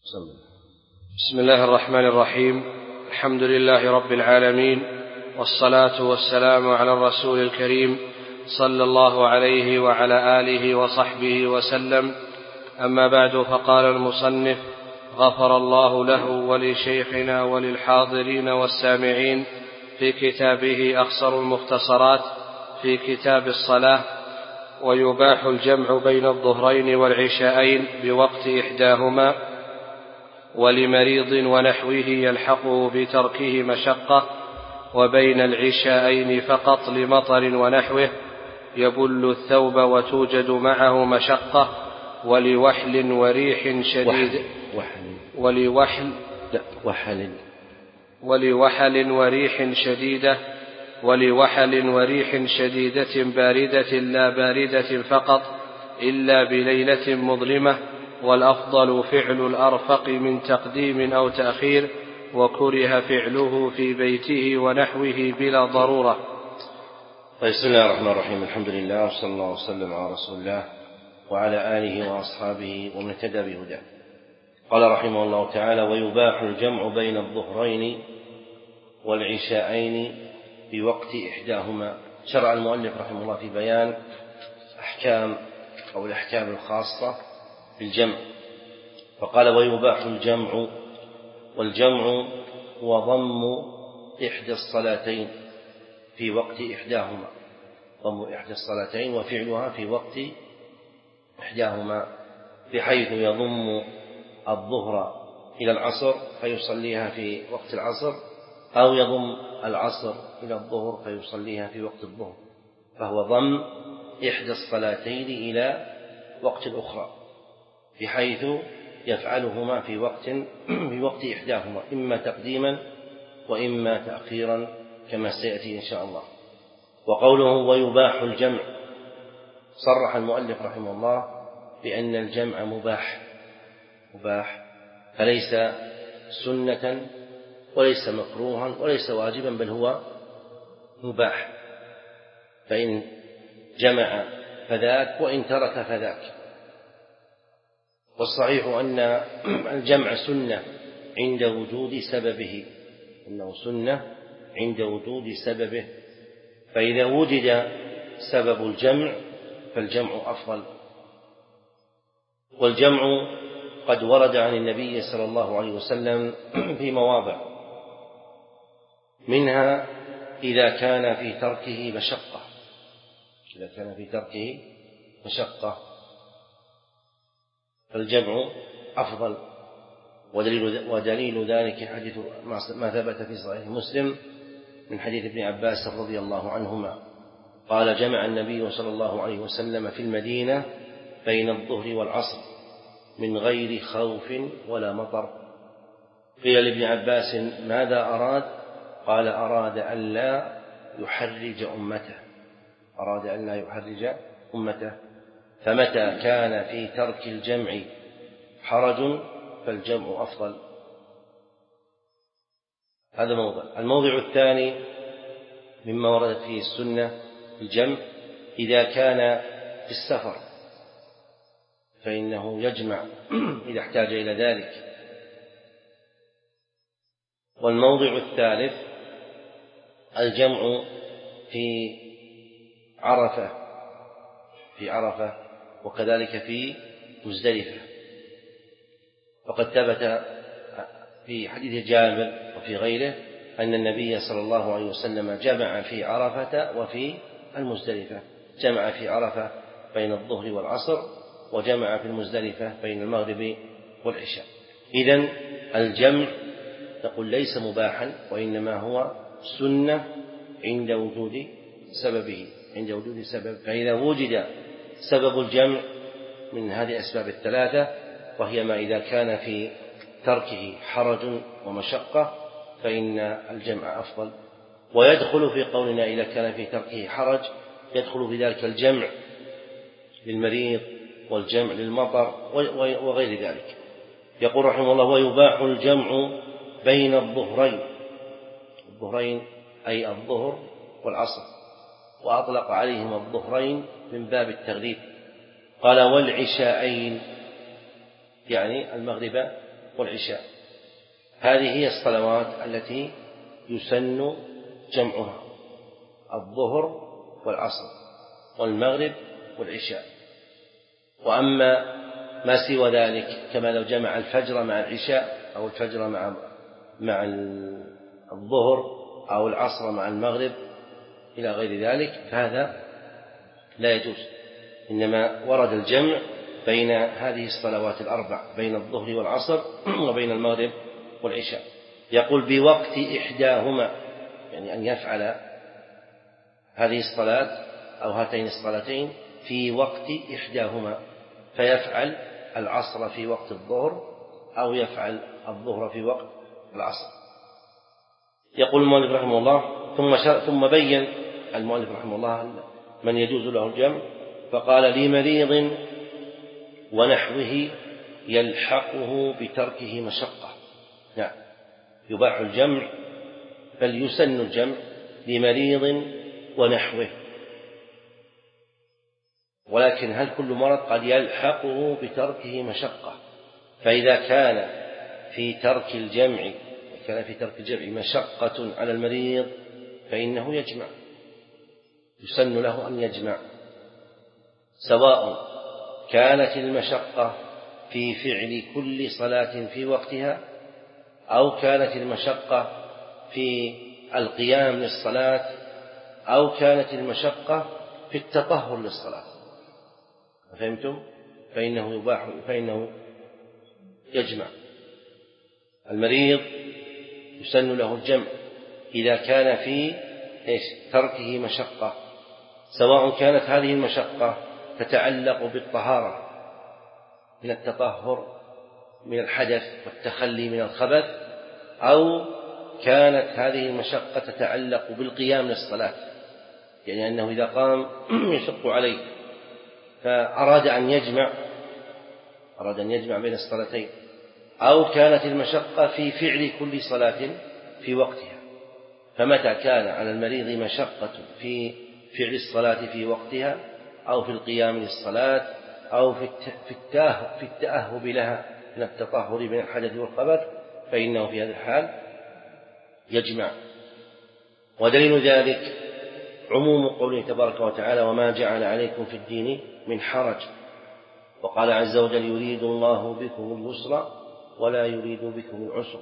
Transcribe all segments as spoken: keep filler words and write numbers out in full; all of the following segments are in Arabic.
بسم الله الرحمن الرحيم. الحمد لله رب العالمين، والصلاة والسلام على الرسول الكريم صلى الله عليه وعلى آله وصحبه وسلم. أما بعد، فقال المصنف غفر الله له ولشيخنا وللحاضرين والسامعين في كتابه أخصر المختصرات في كتاب الصلاة: ويباح الجمع بين الظهرين والعشاءين بوقت إحداهما، ولمريض ونحوه يلحقه بتركه مشقة، وبين العشاءين فقط لمطر ونحوه يبل الثوب وتوجد معه مشقة، ولوحل وريح شديد وحل ولوحل لا وحل ولوحل وريح شديدة ولوحل وريح شديدة باردة لا باردة فقط إلا بليلة مظلمة، والأفضل فعل الأرفق من تقديم أو تأخير، وكره فعله في بيته ونحوه بلا ضرورة. بسم الله الرحمن الرحيم. الحمد لله، وصلى الله وسلم على رسول الله وعلى آله وأصحابه ومن اهتدى بهداه. قال رحمه الله تعالى: ويباح الجمع بين الظهرين والعشاءين بوقت إحداهما. شرع المؤلف رحمه الله في بيان أحكام أو الأحكام الخاصة بالجمع، فقال: ويباح الجمع، والجمع هو ضم إحدى الصلاتين في وقت إحداهما، ضم إحدى الصلاتين وفعلها في وقت إحداهما، بحيث يضم الظهر إلى العصر فيصليها في وقت العصر، أو يضم العصر إلى الظهر فيصليها في وقت الظهر، فهو ضم إحدى الصلاتين إلى وقت الأخرى، بحيث يفعلهما في وقت في وقت إحداهما، إما تقديما وإما تأخيرا كما سيأتي إن شاء الله. وقوله ويباح الجمع، صرح المؤلف رحمه الله بأن الجمع مباح مباح فليس سنة وليس مكروها وليس واجبا، بل هو مباح، فإن جمع فذاك وإن ترك فذاك. والصحيح أن الجمع سنة عند وجود سببه، إنه سنة عند وجود سببه، فإذا وجد سبب الجمع فالجمع أفضل. والجمع قد ورد عن النبي صلى الله عليه وسلم في مواضع، منها إذا كان في تركه مشقة إذا كان في تركه مشقة فالجمع أفضل. ودليل, ودليل ذلك حديث ما ثبت في صحيح مسلم من حديث ابن عباس رضي الله عنهما قال: جمع النبي صلى الله عليه وسلم في المدينة بين الظهر والعصر من غير خوف ولا مطر. قيل لابن عباس: ماذا أراد؟ قال: أراد أن لا يحرج أمته أراد أن لا يحرج أمته فمتى كان في ترك الجمع حرج فالجمع أفضل. هذا موضع. الموضع الثاني مما وردت فيه السنة الجمع إذا كان في السفر، فإنه يجمع إذا احتاج إلى ذلك. والموضع الثالث الجمع في عرفة في عرفة وكذلك في مزدلفة، وقد ثبت في حديث جابر وفي غيره أن النبي صلى الله عليه وسلم جمع في عرفة وفي المزدلفة، جمع في عرفة بين الظهر والعصر، وجمع في المزدلفة بين المغرب والعشاء. إذن الجمع نقول ليس مباحا، وإنما هو سنة عند وجود سببه عند وجود سبب. فإذا وجد سبب الجمع من هذه الأسباب الثلاثة، وهي ما إذا كان في تركه حرج ومشقة، فإن الجمع أفضل. ويدخل في قولنا إذا كان في تركه حرج يدخل في ذلك الجمع للمريض والجمع للمطر وغير ذلك. يقول رحمه الله: ويباح الجمع بين الظهرين الظهرين أي الظهر والعصر، وأطلق عليهم الظهرين من باب التغليب. قال: والعشاءين، يعني المغرب والعشاء. هذه هي الصلوات التي يسن جمعها: الظهر والعصر والمغرب والعشاء. وأما ما سوى ذلك كما لو جمع الفجر مع العشاء أو الفجر مع مع الظهر أو العصر مع المغرب إلى غير ذلك فهذا لا يجوز، إنما ورد الجمع بين هذه الصلوات الأربع، بين الظهر والعصر وبين المغرب والعشاء. يقول بوقت إحداهما، يعني أن يفعل هذه الصلاة أو هاتين الصلاتين في وقت إحداهما، فيفعل العصر في وقت الظهر أو يفعل الظهر في وقت العصر. يقول المؤلف رحمه الله: ثم ثم بين المؤلف رحمه الله من يجوز له الجمع، فقال: لمريض ونحوه يلحقه بتركه مشقة. نعم، يباح الجمع بل يسن الجمع لمريض ونحوه، ولكن هل كل مرض؟ قد يلحقه بتركه مشقة، فإذا كان في ترك الجمع كان في ترك الجمع مشقة على المريض فإنه يجمع، يسن له أن يجمع، سواء كانت المشقة في فعل كل صلاة في وقتها أو كانت المشقة في القيام للصلاة أو كانت المشقة في التطهر للصلاة. فهمتم؟ فإنه يباح، فإنه يجمع. المريض يسن له الجمع إذا كان في إيش؟ تركه مشقة، سواء كانت هذه المشقة تتعلق بالطهارة من التطهر من الحدث والتخلي من الخبث، أو كانت هذه المشقة تتعلق بالقيام للصلاة، يعني أنه إذا قام يشق عليه فأراد أن يجمع أراد أن يجمع بين الصلاتين، أو كانت المشقة في فعل كل صلاة في وقتها. فمتى كان على المريض مشقة في فعل الصلاة في وقتها أو في القيام للصلاة أو في التأهب لها من التطهر من الحدث والخبث فإنه في هذا الحال يجمع. ودليل ذلك عموم قوله تبارك وتعالى: وما جعل عليكم في الدين من حرج. وقال عز وجل: يريد الله بكم اليسر ولا يريد بكم العسر.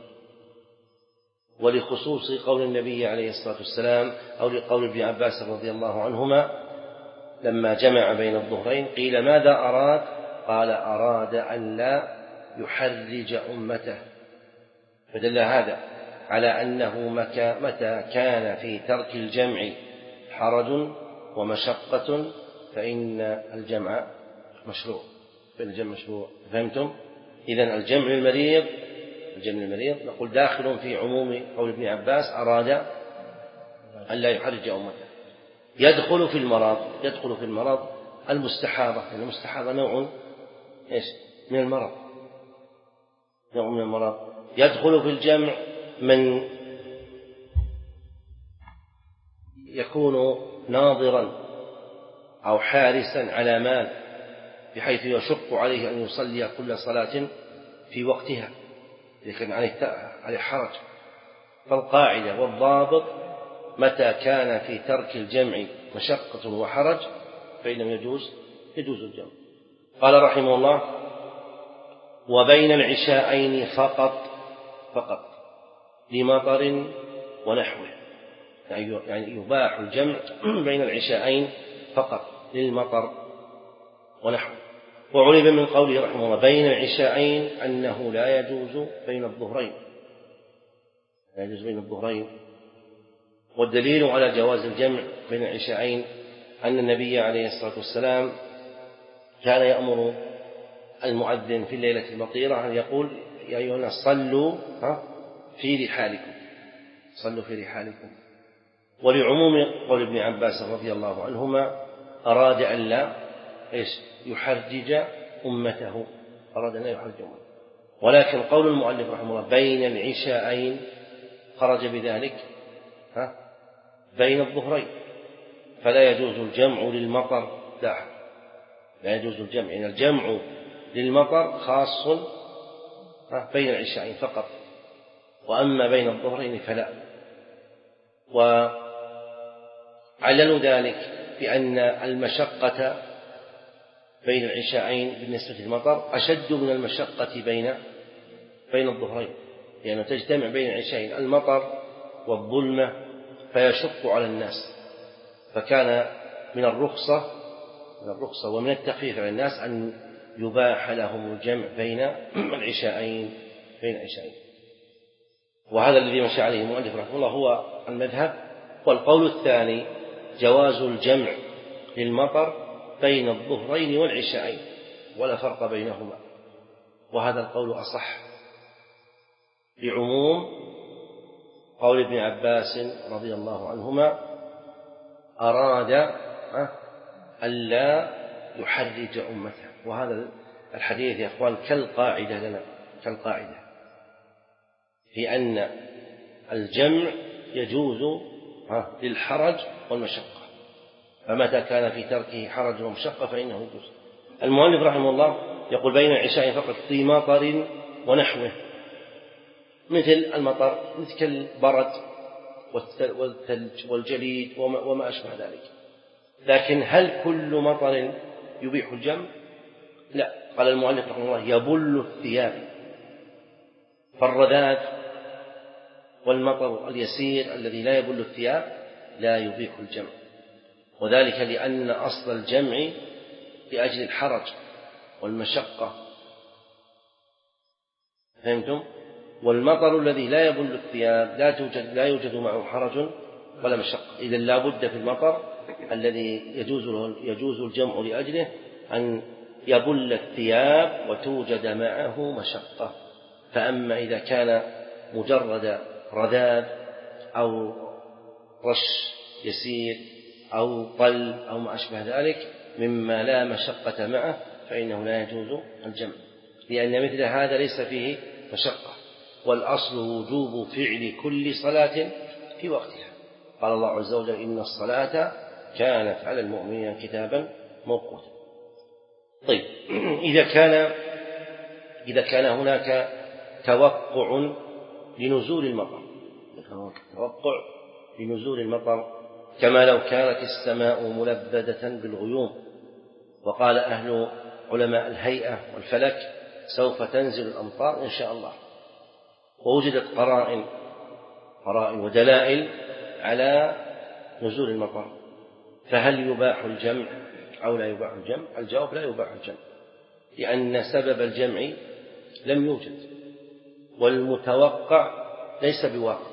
ولخصوص قول النبي عليه الصلاة والسلام أو لقول ابن عباس رضي الله عنهما لما جمع بين الظهرين قيل: ماذا أراد؟ قال: أراد أن لا يحرج أمته. فدل هذا على أنه متى كان في ترك الجمع حرج ومشقة فإن الجمع مشروع، فإن الجمع مشروع. فهمتم؟ إذن الجمع المريض الجمع المريض نقول داخل في عموم قول ابن عباس: أراد أن لا يحرج أمته. يدخل في المرض يدخل في المرض المستحاضة، لأن المستحاضة نوع إيش؟ من المرض، نوع من المرض. يدخل في الجمع من يكون ناظرا أو حارسا على مال بحيث يشق عليه أن يصلي كل صلاة في وقتها إذا كان عليه حرج. فالقاعدة والضابط: متى كان في ترك الجمع مشقة وحرج فإنه يجوز يجوز الجمع. قال رحمه الله: وبين العشاءين فقط فقط لمطر ونحوه، يعني يباح الجمع بين العشاءين فقط للمطر ونحوه. وعلم من قوله رحمه الله بين العشاءين أنه لا يجوز بين الظهرين لا يجوز بين الظهرين. والدليل على جواز الجمع بين العشاءين أن النبي عليه الصلاة والسلام كان يأمر المؤذن في الليلة المطيرة أن يقول: يا أيها الناس صلوا في رحالكم صلوا في رحالكم. ولعموم قول ابن عباس رضي الله عنهما أراد أن لا إيش يحرج أمته أراد أن لا يحرج أمته. ولكن قول المؤلف رحمه الله بين العشاءين خرج بذلك ها بين الظهرين، فلا يجوز الجمع للمطر، لا لا يجوز الجمع، يعني الجمع للمطر خاص بين العشاءين فقط، وأما بين الظهرين فلا. وعللوا ذلك بأن المشقة بين العشاءين بالنسبة للمطر أشد من المشقة بين بين الظهرين، لأنه يعني تجتمع بين العشاءين المطر والظلمة فيشق على الناس، فكان من الرخصة من الرخصة ومن التخفيف على الناس أن يباح لهم الجمع بين العشاءين بين العشاءين. وهذا الذي مشى عليه المؤلف رحمه الله هو المذهب. والقول الثاني جواز الجمع للمطر بين الظهرين والعشاءين ولا فرق بينهما، وهذا القول أصح لعموم قول ابن عباس رضي الله عنهما: أراد ألا يحرج أمته. وهذا الحديث يا أخوان كالقاعدة لنا كالقاعدة في أن الجمع يجوز للحرج والمشقة، فمتى كان في تركه حرج ومشقة فإنه يجوز. المؤلف رحمه الله يقول بين العشاء فقط في مطر ونحوه، مثل المطر مثل البرد والثلج والجليد وما أشبه ذلك. لكن هل كل مطر يبيح الجمع؟ لا. قال المؤلف رحمه الله: يبل الثياب، فالرذاذ والمطر اليسير الذي لا يبل الثياب لا يبيح الجمع، وذلك لأن أصل الجمع لأجل الحرج والمشقة، فهمتم؟ والمطر الذي لا يبل الثياب لا توجد لا يوجد معه حرج ولا مشقة. إذن لا بد في المطر الذي يجوز يجوز الجمع لأجله أن يبل الثياب وتوجد معه مشقة. فأما إذا كان مجرد رذاذ أو رش يسير أو طل أو ما أشبه ذلك مما لا مشقة معه فإنه لا يجوز الجمع، لأن مثل هذا ليس فيه مشقة. والأصل وجوب فعل كل صلاة في وقتها. قال الله عز وجل: إن الصلاة كانت على المؤمنين كتابا موقوتا. طيب، إذا كان إذا كان هناك توقع لنزول المطر توقع لنزول المطر كما لو كانت السماء ملبدة بالغيوم، وقال أهل علماء الهيئة والفلك: سوف تنزل الأمطار إن شاء الله، ووجدت قرائن قرائن ودلائل على نزول المطر، فهل يباح الجمع أو لا يباح الجمع؟ الجواب: لا يباح الجمع، لأن سبب الجمع لم يوجد، والمتوقع ليس بواقع.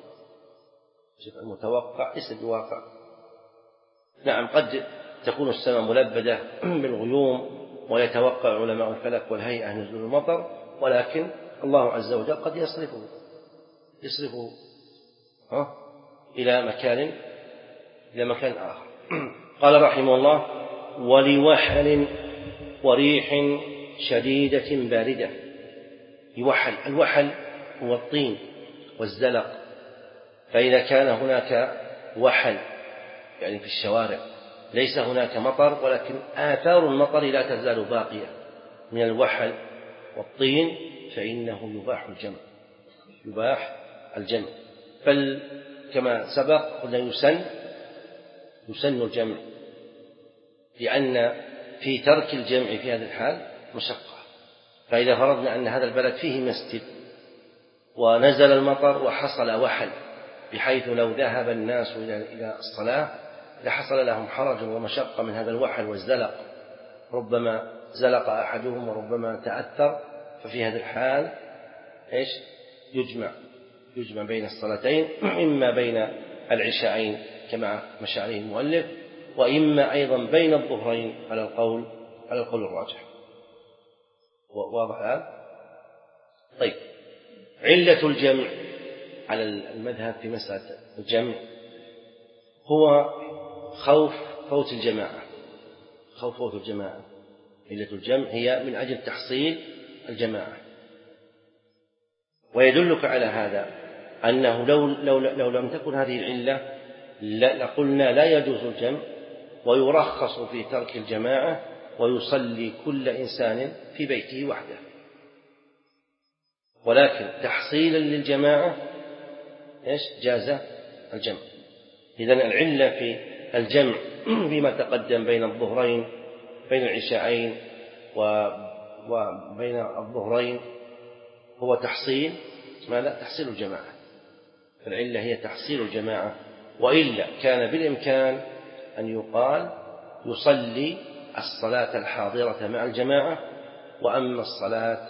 المتوقع ليس بواقع. نعم، قد تكون السماء ملبدة بالغيوم ويتوقع علماء الفلك والهيئة نزول المطر، ولكن الله عز وجل قد يصرفه يصرفه ها إلى مكان إلى مكان آخر. قال رحمه الله: ولوحل وريح شديدة باردة. يوحل، الوحل هو الطين والزلق، فإذا كان هناك وحل يعني في الشوارع ليس هناك مطر ولكن آثار المطر لا تزال باقية من الوحل والطين فإنه يباح الجمع يباح الجمع بل كما سبق قلنا يسن يسن الجمع، لأن في ترك الجمع في هذا الحال مشقة. فإذا فرضنا أن هذا البلد فيه مسجد ونزل المطر وحصل وحل بحيث لو ذهب الناس إلى الصلاة لحصل لهم حرج ومشقة من هذا الوحل والزلق، ربما زلق أحدهم وربما تأثر، ففي هذا الحال إيش يجمع يجمع بين الصلاتين، إما بين العشاءين كما مشى عليه المؤلف، وإما أيضا بين الظهرين على القول على القول الراجح. واضح الآن؟ طيب، علة الجمع على المذهب في مسألة الجمع هو خوف فوت الجماعة خوف فوت الجماعة. علة الجمع هي من أجل تحصيل الجماعة، ويدلك على هذا أنه لو, لو, لو لم تكن هذه العلة لقلنا لا يجوز الجمع، ويرخص في ترك الجماعة ويصلي كل إنسان في بيته وحده. ولكن تحصيلا للجماعة إيش جاز الجمع. إذن العلة في الجمع بما تقدم بين الظهرين بين العشاءين وبين الظهرين هو تحصيل ماذا؟ تحصيل الجماعة. العلة هي تحصيل الجماعة، وإلا كان بالإمكان أن يقال يصلي الصلاة الحاضرة مع الجماعة، وأما الصلاة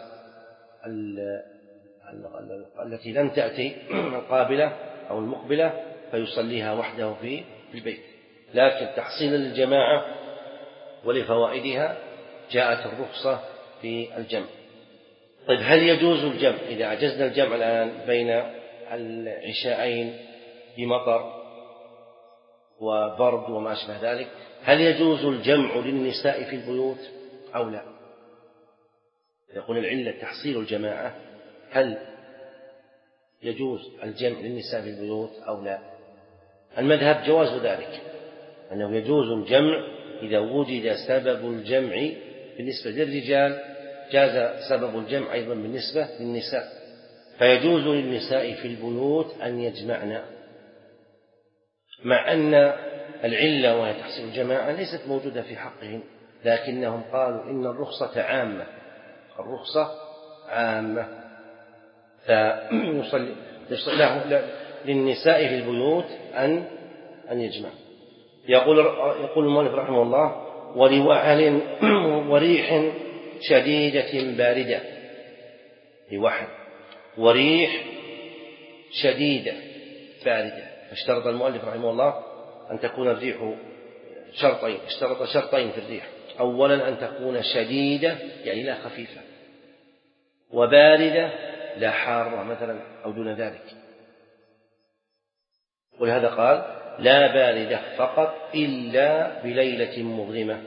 التي لم تأتي القابلة أو المقبلة فيصليها وحده في البيت. لكن تحصيلا للجماعة ولفوائدها جاءت الرخصة في الجمع. طيب هل يجوز الجمع إذا عجزنا الجمع الآن بين العشاءين بمطر وبرد وما أشبه ذلك، هل يجوز الجمع للنساء في البيوت أو لا؟ يقول العلة تحصيل الجماعة، هل يجوز الجمع للنساء في البيوت أو لا؟ المذهب جواز ذلك، أنه يجوز الجمع إذا وجد سبب الجمع بالنسبة للرجال، جاز سبب الجمع أيضا بالنسبة للنساء، فيجوز للنساء في البيوت أن يجمعن، مع أن العلة وهي تحصيل الجماعة ليست موجودة في حقهم، لكنهم قالوا إن الرخصة عامة، الرخصة عامة، فيصلي للنساء في البيوت أن أن يجمع. يقول يقول المؤلف رحمه الله: ولوحل وريح شديدة باردة، لوحل وريح شديدة باردة. فاشترط المؤلف رحمه الله أن تكون الريح شرطين، اشترط شرطين في الريح: أولا أن تكون شديدة يعني لا خفيفة، وباردة لا حارة مثلا أو دون ذلك. ولهذا قال: لا باردة فقط إلا بليلة مظلمة.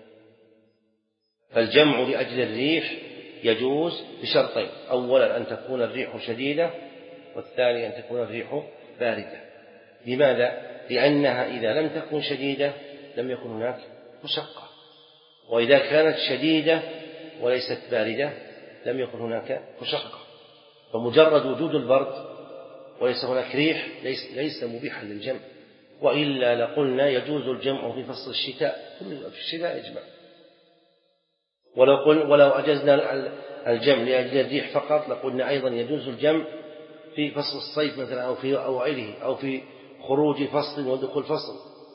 فالجمع لأجل الريح يجوز بشرطين: أولا أن تكون الريح شديدة، والثاني أن تكون الريح باردة. لماذا؟ لأنها إذا لم تكن شديدة لم يكن هناك مشقة، وإذا كانت شديدة وليست باردة لم يكن هناك مشقة. فمجرد وجود البرد وليس هناك ريح ليس, ليس مبيحا للجمع، وإلا لقلنا يجوز الجمع في فصل الشتاء، في الشتاء يجمع. ولو, قل ولو أجزنا الجمع لأجل الريح فقط لقلنا أيضا يجوز الجمع في فصل الصيف مثلا أو في أوائله، أو في خروج فصل ودخول فصل،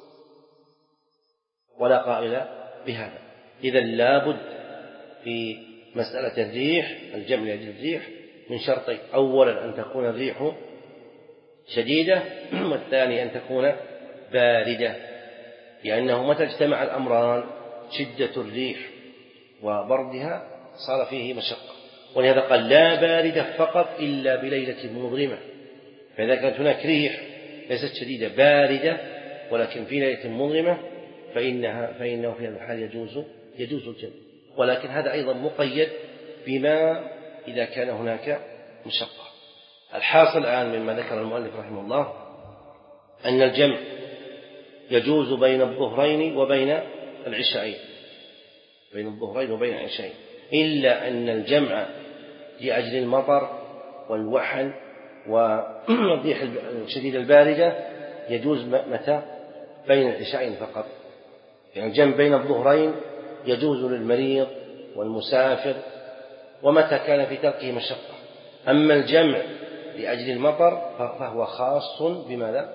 ولا قائل بهذا. إذن لابد في مسألة الريح الجمع لأجل الريح من شرطين: أولا أن تكون الريح شديدة، والثاني أن تكون باردة، لأنه متى اجتمع الأمران شدة الريح وبردها صار فيه مشقة. ولهذا قال: لا باردة فقط إلا بليلة مظلمة. فإذا كانت هناك ريح ليست شديدة باردة ولكن في ليلة مظلمة فإنها فإنه في هذا الحال يجوز يجوز الجمع. ولكن هذا أيضا مقيد بما إذا كان هناك مشقة. الحاصل الآن مما ذكر المؤلف رحمه الله أن الجمع يجوز بين الظهرين وبين العشاءين، بين الظهرين وبين العشاءين، إلا أن الجمع لأجل المطر والوحل والريح الشديدة الباردة يجوز متى؟ بين العشاءين فقط. يعني الجمع بين الظهرين يجوز للمريض والمسافر ومتى كان في تركه مشقة. أما الجمع لأجل المطر فهو خاص بماذا؟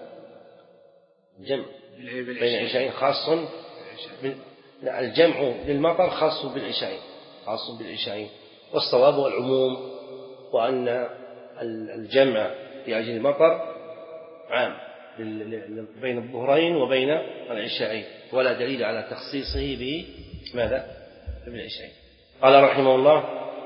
الجمع بين العشاءين خاص بال... لا، الجمع للمطر خاص بالعشاءين، خاص بالعشاءين. والصواب والعموم، وأن الجمع لأجل المطر عام بين الظهرين وبين العشاءين، ولا دليل على تخصيصه بماذا؟ بالعشاءين. قال رحمه الله: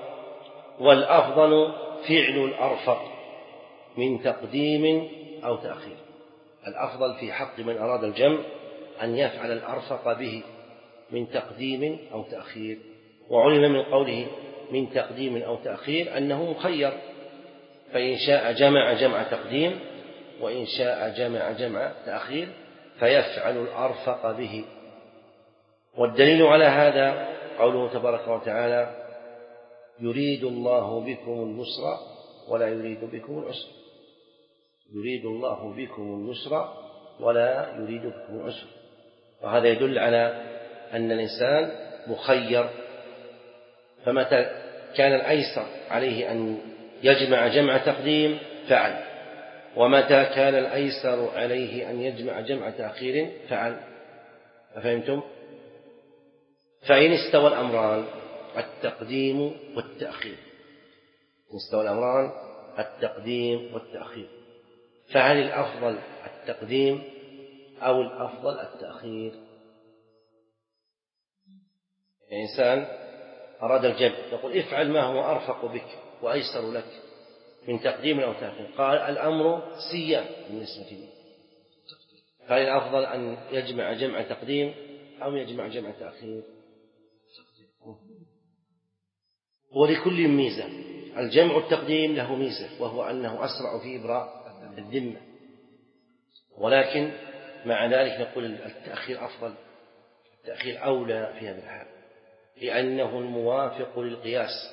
والأفضل فعل الأرفق من تقديم أو تأخير. الأفضل في حق من أراد الجمع أن يفعل الأرفق به من تقديم أو تأخير. وعلم من قوله من تقديم أو تأخير أنه مخير، فإن شاء جمع جمع تقديم، وإن شاء جمع جمع تأخير، فيفعل الأرفق به. والدليل على هذا قوله تبارك وتعالى: يريد الله بكم اليسر ولا يريد بكم العسر، يريد الله بكم اليسر ولا يريد بكم العسر. وهذا يدل على أن الإنسان مخير، فمتى كان الأيسر عليه أن يجمع جمع تقديم فعل، ومتى كان الأيسر عليه أن يجمع جمع تأخير فعل. أفهمتم؟ فإن استوى الأمران التقديم والتأخير، إن استوى الأمران التقديم والتأخير، فهل الأفضل التقديم أو الأفضل التأخير؟ إنسان أراد الجمع، يقول افعل ما هو أرفق بك وأيسر لك من تقديم أو تأخير، قال الأمر سيان بالنسبة لي، فهل الأفضل أن يجمع جمع تقديم أو يجمع جمع تأخير؟ ولكل ميزة، الجمع التقديم له ميزة وهو أنه أسرع في إبراء الذمة، ولكن مع ذلك نقول التأخير أفضل، التأخير أولى في هذا الحال لأنه الموافق للقياس.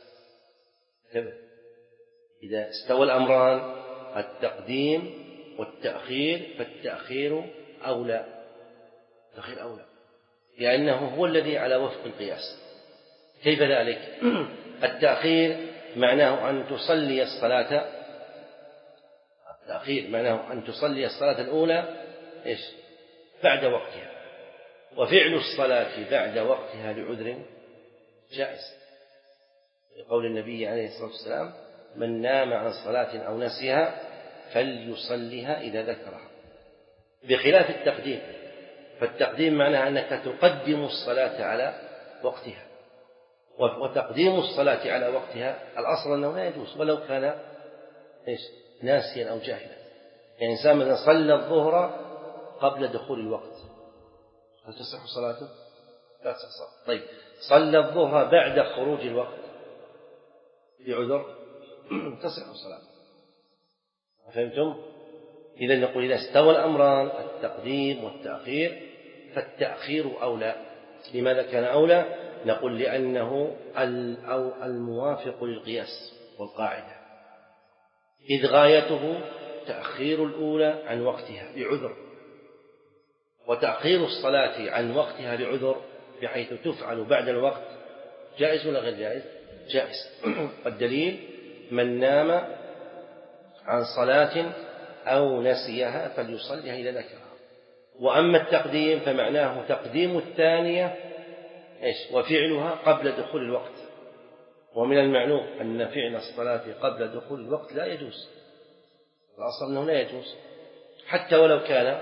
إذا استوى الأمران التقديم والتأخير فالتأخير أولى، التأخير أولى لأنه هو الذي على وفق القياس. كيف ذلك؟ التأخير معناه أن تصلي الصلاة التأخير معناه أن تصلي الصلاة الأولى إيش؟ بعد وقتها، وفعل الصلاة بعد وقتها لعذر جائز، لقول النبي عليه الصلاة والسلام من نام عن صلاة أو نسيها فليصليها إذا ذكرها، بخلاف التقديم، فالتقديم معناه أنك تقدم الصلاة على وقتها، وتقديم الصلاة على وقتها الأصل أنه لا يجوز ولو كان إيش؟ ناسيا أو جاهلا. يعني إنسان مثلا صلى الظهر قبل دخول الوقت، هل تصح صلاته؟ لا تصح. طيب صلى الظهر بعد خروج الوقت بعذر تصح صلاته. فهمتم؟ إذا نقول إذا استوى الأمران التقديم والتأخير فالتأخير أولى. لماذا كان أولى؟ نقول لأنه الموافق للقياس والقاعدة، إذ غايته تأخير الأولى عن وقتها لعذر، وتأخير الصلاة عن وقتها لعذر بحيث تفعل بعد الوقت جائز ولا غير جائز؟ جائز. والدليل من نام عن صلاة أو نسيها فليصليها إذا ذكرها. وأما التقديم فمعناه تقديم الثانية إيش؟ وفعلها قبل دخول الوقت، ومن المعلوم أن فعل الصلاة قبل دخول الوقت لا يجوز، الأصل أنه لا يجوز حتى ولو كان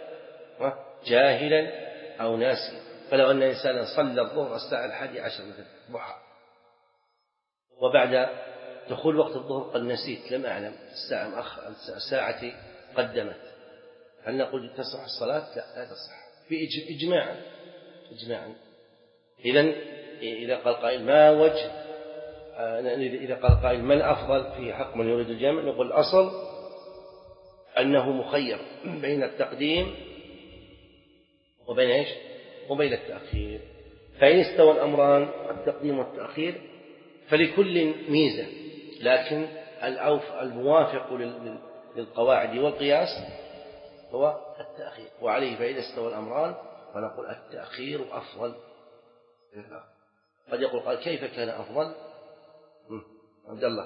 جاهلا أو ناسيا. فلو أن إنسانا صلى الظهر الساعة الحادية عشر مثلا ضحى، وبعد دخول وقت الظهر قد نسيت لم أعلم الساعة مؤخرة الساعة قدمت، هل نقول تصح الصلاة؟ لا لا تصح في إجماعا إجماعا. إذن إذا قال قائل ما وجه إذا قال قائل من أفضل في حق من يريد الجمع، نقول الأصل أنه مخير بين التقديم وبين إيش؟ وبين التأخير. فإن استوى الأمران التقديم والتأخير فلكل ميزة، لكن الأوف الموافق للقواعد والقياس هو التأخير، وعليه فإذا استوى الأمران فنقول التأخير أفضل. قد يقول قال كيف كان أفضل؟ عبد الله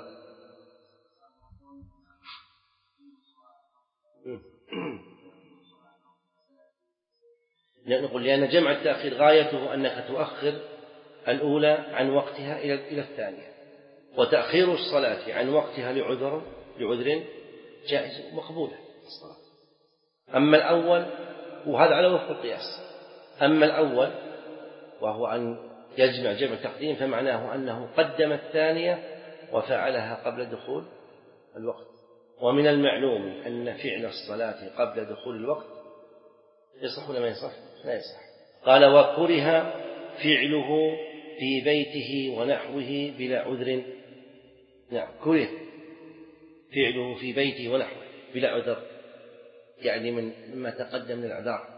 نقول لأن جمع التأخير غايته أنك تؤخر الأولى عن وقتها إلى الثانية، وتأخير الصلاة عن وقتها لعذر لعذر جائز مقبول الصلاة. أما الأول وهذا على وفق القياس، أما الأول وهو أن يجمع جمع تقديم فمعناه أنه قدم الثانية وفعلها قبل دخول الوقت، ومن المعلوم أن فعل الصلاة قبل دخول الوقت يصح ولا ما يصح؟ لا يصح. قال وكره فعله في بيته ونحوه بلا عذر. نعم كره فعله في بيته ونحوه بلا عذر، يعني من مما تقدم من الأعذار،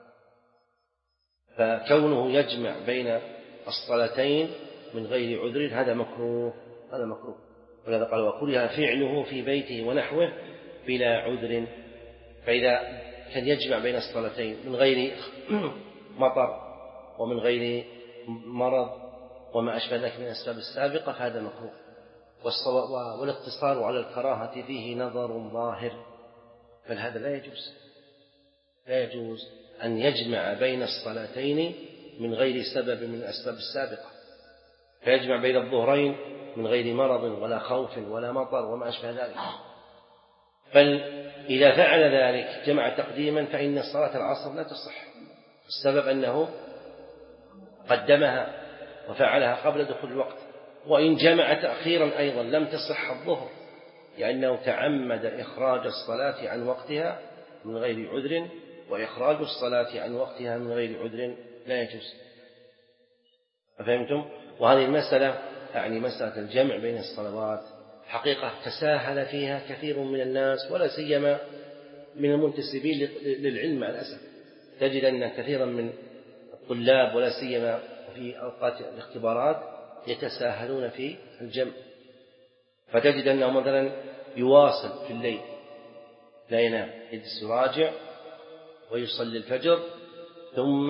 فكونه يجمع بين الصلاتين من غير عذر هذا مكروه، هذا مكروه. ولهذا قال وكره فعله في بيته ونحوه بلا عذر. فإذا كان يجمع بين الصلاتين من غير مطر ومن غير مرض وما أشبه ذلك من الأسباب السابقة فهذا مكروه. والاقتصار على الكراهة فيه نظر ظاهر، بل هذا لا يجوز. لا يجوز أن يجمع بين الصلاتين من غير سبب من الأسباب السابقة، فيجمع بين الظهرين من غير مرض ولا خوف ولا مطر وما أشبه ذلك. بل إذا فعل ذلك جمع تقديما فإن صلاة العصر لا تصح، السبب أنه قدمها وفعلها قبل دخول الوقت. وإن جمع تأخيرا أيضا لم تصح الظهر، لأنه تعمد إخراج الصلاة عن وقتها من غير عذر، وإخراج الصلاة عن وقتها من غير عذر لا يجوز. فهمتم؟ وهذه المسألة يعني مسألة الجمع بين الصلوات حقيقة تساهل فيها كثير من الناس، ولا سيما من المنتسبين للعلم مع الأسف. تجد أن كثيرا من الطلاب ولا سيما في أوقات الاختبارات يتساهلون في الجمع، فتجد أنه مثلا يواصل في الليل لا ينام، يجلس يراجع ويصلي الفجر ثم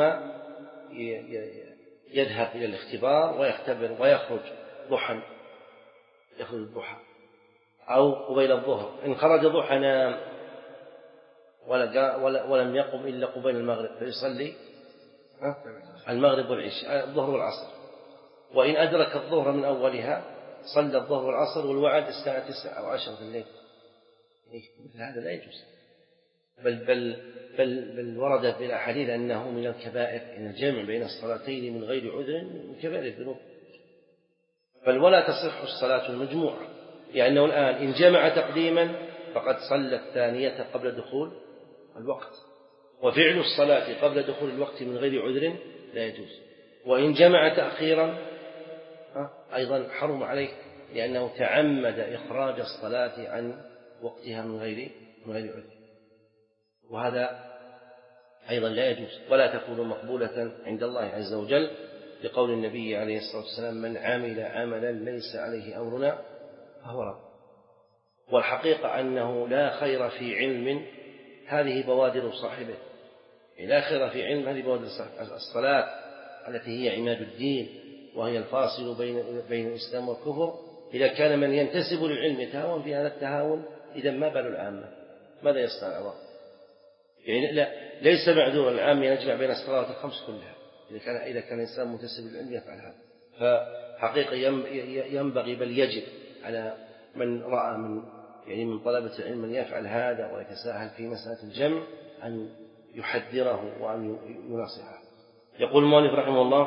يذهب إلى الاختبار ويختبر ويخرج ضحى، يخرج الضحى أو قبيل الظهر. إن خرج ضحى نام ولم يقم إلا قبيل المغرب فيصلي المغرب والعشاء الظهر والعصر. وإن أدرك الظهر من أولها صلى الظهر والعصر والوعد الساعة تسعة أو عشر في الليل. هذا لا يجوز. بل, بل, بل, بل وردت بالأحاديث أنه من الكبائر إن الجمع بين الصلاتين من غير عذر من كبائر الذنوب. بل ولا تصح الصلاة المجموعة، لأنه الآن إن جمع تقديما فقد صلى الثانية قبل دخول الوقت، وفعل الصلاة قبل دخول الوقت من غير عذر لا يجوز. وإن جمع تأخيرا أيضا حرم عليه، لأنه تعمد إخراج الصلاة عن وقتها من غير من غير عذر، وهذا أيضا لا يجوز ولا تكون مقبولة عند الله عز وجل، لقول النبي عليه الصلاة والسلام من عمل عملا ليس عليه أمرنا فهو رد. والحقيقة أنه لا خير في علم هذه بوادر صاحبه، لا خير في علم هذه بوادر صاحبه. الصلاة التي هي عماد الدين وهي الفاصل بين بين الإسلام والكفر، إذا كان من ينتسب للعلم يتهاون في هذا التهاون إذا ما بال العامة ماذا يصنع العوام؟ يعني لا ليس معذورا العام يجمع بين الصلوات الخمس كلها إذا كان إذا كان الإنسان متسب للعلم يفعل هذا. فحقيقة ينبغي بل يجب على من رأى من يعني من طلبة العلم من يفعل هذا ويتساهل في مسألة الجمع أن يحذره وأن ينصحه. يقول المؤلف رحمه الله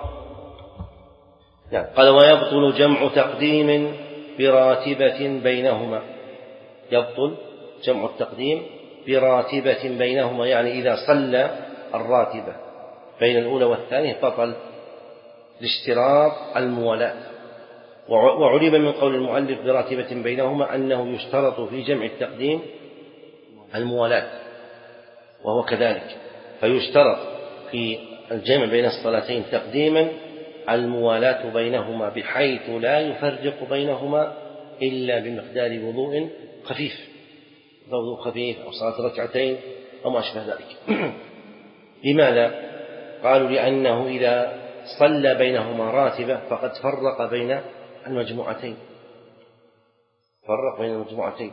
قال ويبطل جمع تقديم براتبة بينهما. يبطل جمع التقديم براتبة بينهما، يعني إذا صلى الراتبة بين الأولى والثانية بطل لاشتراط الموالاة. وعلم من قول المؤلف براتبة بينهما أنه يشترط في جمع التقديم الموالاة، وهو كذلك، فيشترط في الجمع بين الصلاتين تقديما الموالاة بينهما بحيث لا يفرق بينهما إلا بمقدار وضوء خفيف، وضوء خفيف أو صلاة ركعتين أو ما أشبه ذلك. لماذا؟ قالوا لأنه إذا صلى بينهما راتبة فقد فرق بين المجموعتين فرق بين المجموعتين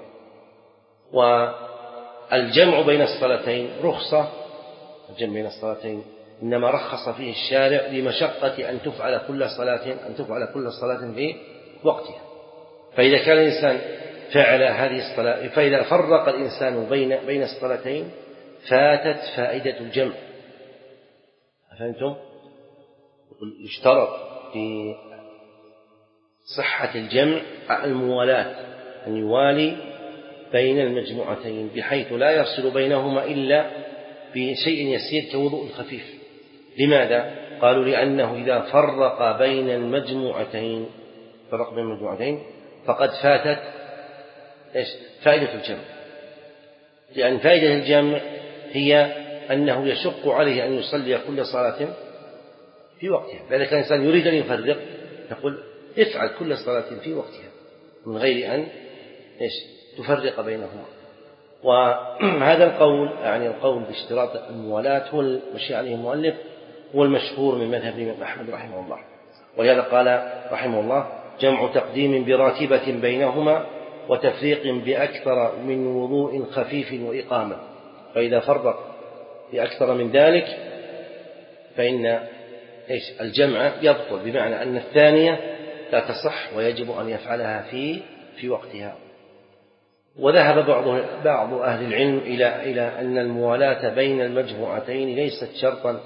والجمع بين الصلاتين رخصة. الجمع بين الصلاتين إنما رخص فيه الشارع لمشقة أن تفعل كل صلاة أن تفعل كل صلاة في وقتها. فإذا كان الإنسان فعل هذه الصلاة فإذا فرق الإنسان بين بين الصلاتين فاتت فائدة الجمع. فهمتم؟ يشترط في صحة الجمع الموالاة، أن يوالي بين المجموعتين بحيث لا يفصل بينهما إلا بشيء يسير كوضوء خفيف. لماذا؟ قالوا لأنه إذا فرق بين المجموعتين فرق بين المجموعتين فقد فاتت إيش؟ فائدة الجمع. لأن فائدة الجمع هي أنه يشق عليه أن يصلي كل صلاة في وقتها. فإذا كان الإنسان يريد أن يفرق يقول افعل كل صلاة في وقتها، من غير أن إيش تفرق بينهما. وهذا القول يعني القول باشتراط الموالاة هو المشي عليه المؤلف هو المشهور من مذهب الإمام أحمد رحمه الله. ولهذا قال رحمه الله: جمع تقديم براتبة بينهما وتفريق بأكثر من وضوء خفيف وإقامة. فإذا فرق بأكثر من ذلك فإن إيش الجمع يبطل، بمعنى أن الثانية لا تصح ويجب أن يفعلها في في وقتها. وذهب بعض بعض أهل العلم إلى إلى أن الموالاة بين المجموعتين ليست شرطا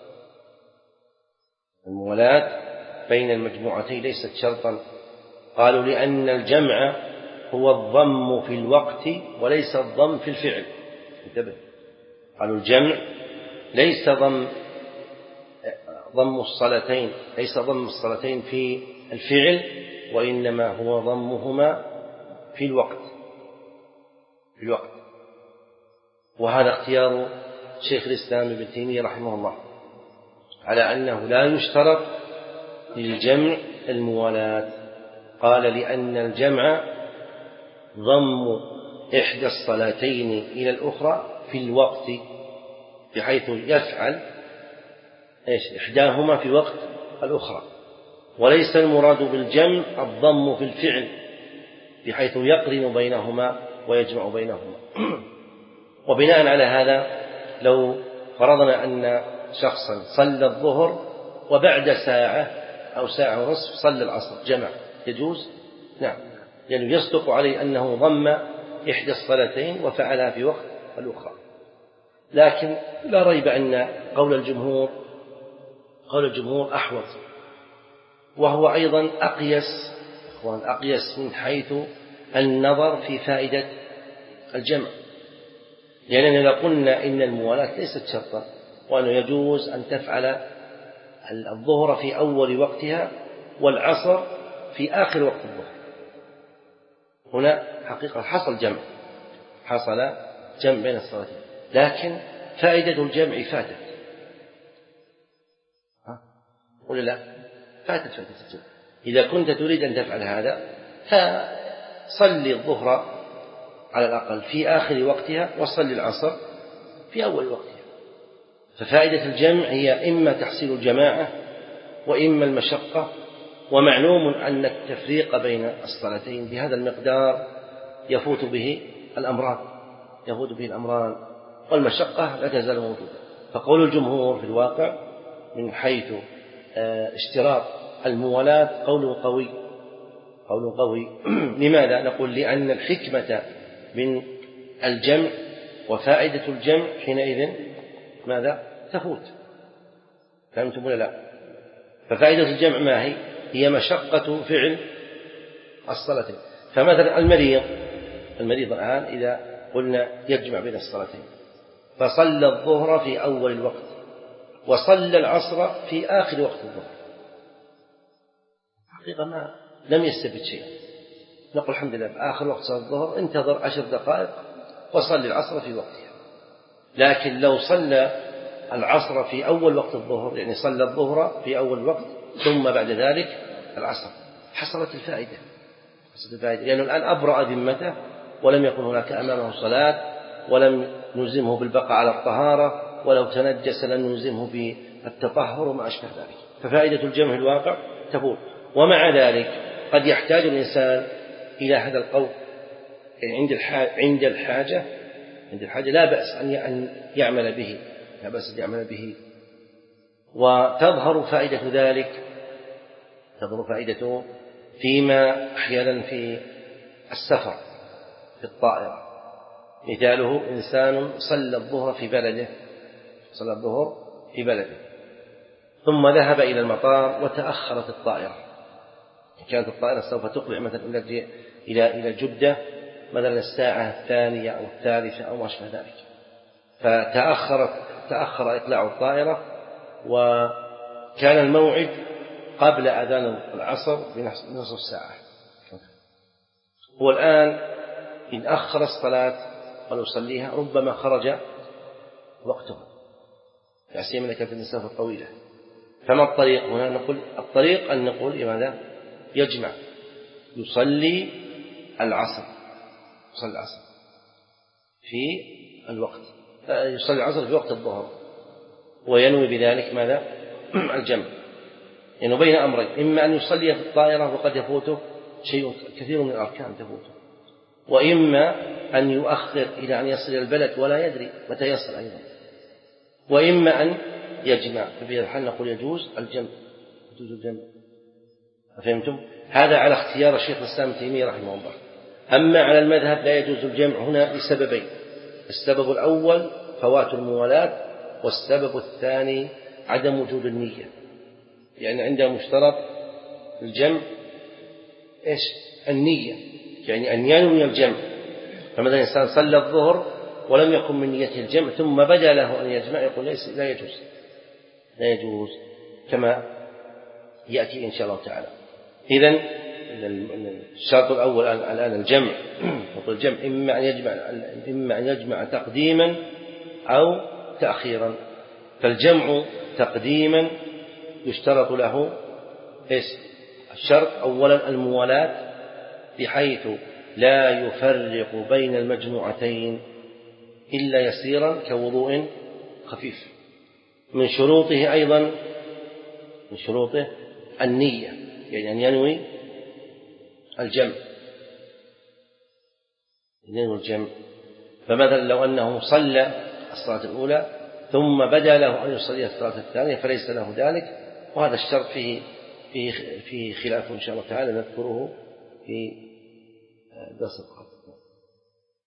الموالاة بين المجموعتين ليست شرطا قالوا: لأن الجمع هو الضم في الوقت وليس الضم في الفعل. انتبه، قالوا الجمع ليس ضم ضم الصلاتين ليس ضم الصلاتين في الفعل، وإنما هو ضمهما في الوقت في الوقت وهذا اختيار شيخ الإسلام ابن تيمية رحمه الله، على أنه لا يشترط للجمع الموالاة. قال: لأن الجمع ضم إحدى الصلاتين إلى الأخرى في الوقت، بحيث يفعل إيش إحداهما في وقت الأخرى، وليس المراد بالجمع الضم في الفعل بحيث يقرن بينهما ويجمع بينهما. وبناء على هذا لو فرضنا أن شخصا صلى الظهر وبعد ساعة أو ساعة ونصف صلى العصر جمع، يجوز؟ نعم، لأنه يعني يصدق عليه أنه ضم إحدى الصلاتين وفعلها في وقت الأخرى. لكن لا ريب أن قول الجمهور قول الجمهور أحوط، وهو أيضا أقيس أقيس من حيث النظر في فائدة الجمع. لأننا لو قلنا إن الموالاة ليست شرطا، وأنه يجوز أن تفعل الظهر في أول وقتها والعصر في آخر وقت الظهر، هنا حقيقة حصل جمع حصل جمع بين الصلاتين، لكن فائدة الجمع فاتت. ها؟ ولا لا؟ فاتت فائدة الجمع. إذا كنت تريد أن تفعل هذا فصلي الظهر على الأقل في آخر وقتها وصلي العصر في أول وقتها. ففائدة الجمع هي إما تحصيل الجماعة وإما المشقة. ومعلوم أن التفريق بين الصلاتين بهذا المقدار يفوت به الأمران يفوت به الأمران والمشقة لا تزال موجودة. فقول الجمهور في الواقع من حيث اشتراط الموالاة قول قوي قول قوي لماذا؟ نقول لأن الحكمة من الجمع وفائدة الجمع حينئذ ماذا؟ تفوت. فهمتم ولا لا؟ ففائدة الجمع ما هي؟ هي مشقة فعل الصلاتين. فمثلا المريض المريض الآن إذا قلنا يجمع بين الصلاتين فصلى الظهر في أول الوقت وصلى العصر في آخر وقت الظهر، حقيقة ما لم يستفد شيئا. نقول الحمد لله بآخر وقت صلاة الظهر انتظر عشر دقائق وصلي العصر في وقتها. لكن لو صلى العصر في أول وقت الظهر، يعني صلى الظهر في أول وقت ثم بعد ذلك العصر، حصلت الفائدة حصلت الفائدة لأنه الآن أبرأ ذمته ولم يكن هناك أمامه صلاة، ولم نلزمه بالبقاء على الطهارة، ولو تنجس لم نلزمه بالتطهر وما أشبه ذلك. ففائدة الجمع في الواقع تفوت. ومع ذلك قد يحتاج الإنسان إلى هذا القول، يعني عند عند الحاجة عند الحاجة لا بأس أن يعمل به لا بأس أن يعمل به وتظهر فائدة ذلك تظهر فائدته فيما أحيانا في السفر في الطائرة. مثاله إنسان صلى الظهر في بلده صلى الظهر في بلده ثم ذهب إلى المطار وتأخرت الطائرة، كانت الطائرة سوف تقلع مثلا إلى إلى إلى جدة مثلا الساعة الثانية أو الثالثة أو ما أشبه ذلك، فتأخرت تأخر إقلاع الطائرة وكان الموعد قبل أذان العصر بنصف ساعة. هو الآن إن أخر الصلاة وليصليها ربما خرج وقتها، لا سيما كانت المسافة الطويلة. فما الطريق هنا؟ نقول الطريق أن نقول لماذا؟ يجمع يصلي العصر، يصلي العصر في الوقت، يصلي العصر في وقت الظهر، وينوي بذلك ماذا؟ الجمع، يعني بين أمرين، إما أن يصلي في الطائرة وقد يفوته شيء كثير من الأركان تفوته، وإما أن يؤخر إلى أن يصل إلى البلد ولا يدري متى يصل أيضا، وإما أن يجمع. ففي هذا الحال نقول يجوز الجمع، يجوز الجمع. فهمتم؟ هذا على اختيار الشيخ الإسلام ابن تيمية رحمه الله. أما على المذهب لا يجوز الجمع هنا لسببين: السبب الأول فوات الموالاة، والسبب الثاني عدم وجود النية، يعني عندهم مشترط الجمع إيش؟ النية، يعني أن ينوي الجمع. فمثلا إنسان صلى الظهر ولم يكن من نيته الجمع ثم بدا له أن يجمع، يقول ليس لا يجوز، لا يجوز كما يأتي إن شاء الله تعالى. إذن الشرط الأول الآن الجمع، نقول الجمع إما أن يجمع إما أن يجمع تقديما أو تأخيرا. فالجمع تقديما يشترط له إيش؟ الشرط أولا الموالاة، بحيث لا يفرق بين المجموعتين إلا يسيرا كوضوء خفيف. من شروطه أيضا من شروطه النية، يعني أن ينوي الجمع ينوي الجمع. فمثلا لو أنه صلى الصلاة الأولى ثم بدا له أن يصلي الصلاة الثانية فليس له ذلك، وهذا الشرط فيه فيه فيه خلاف إن شاء الله تعالى نذكره في درس القادم.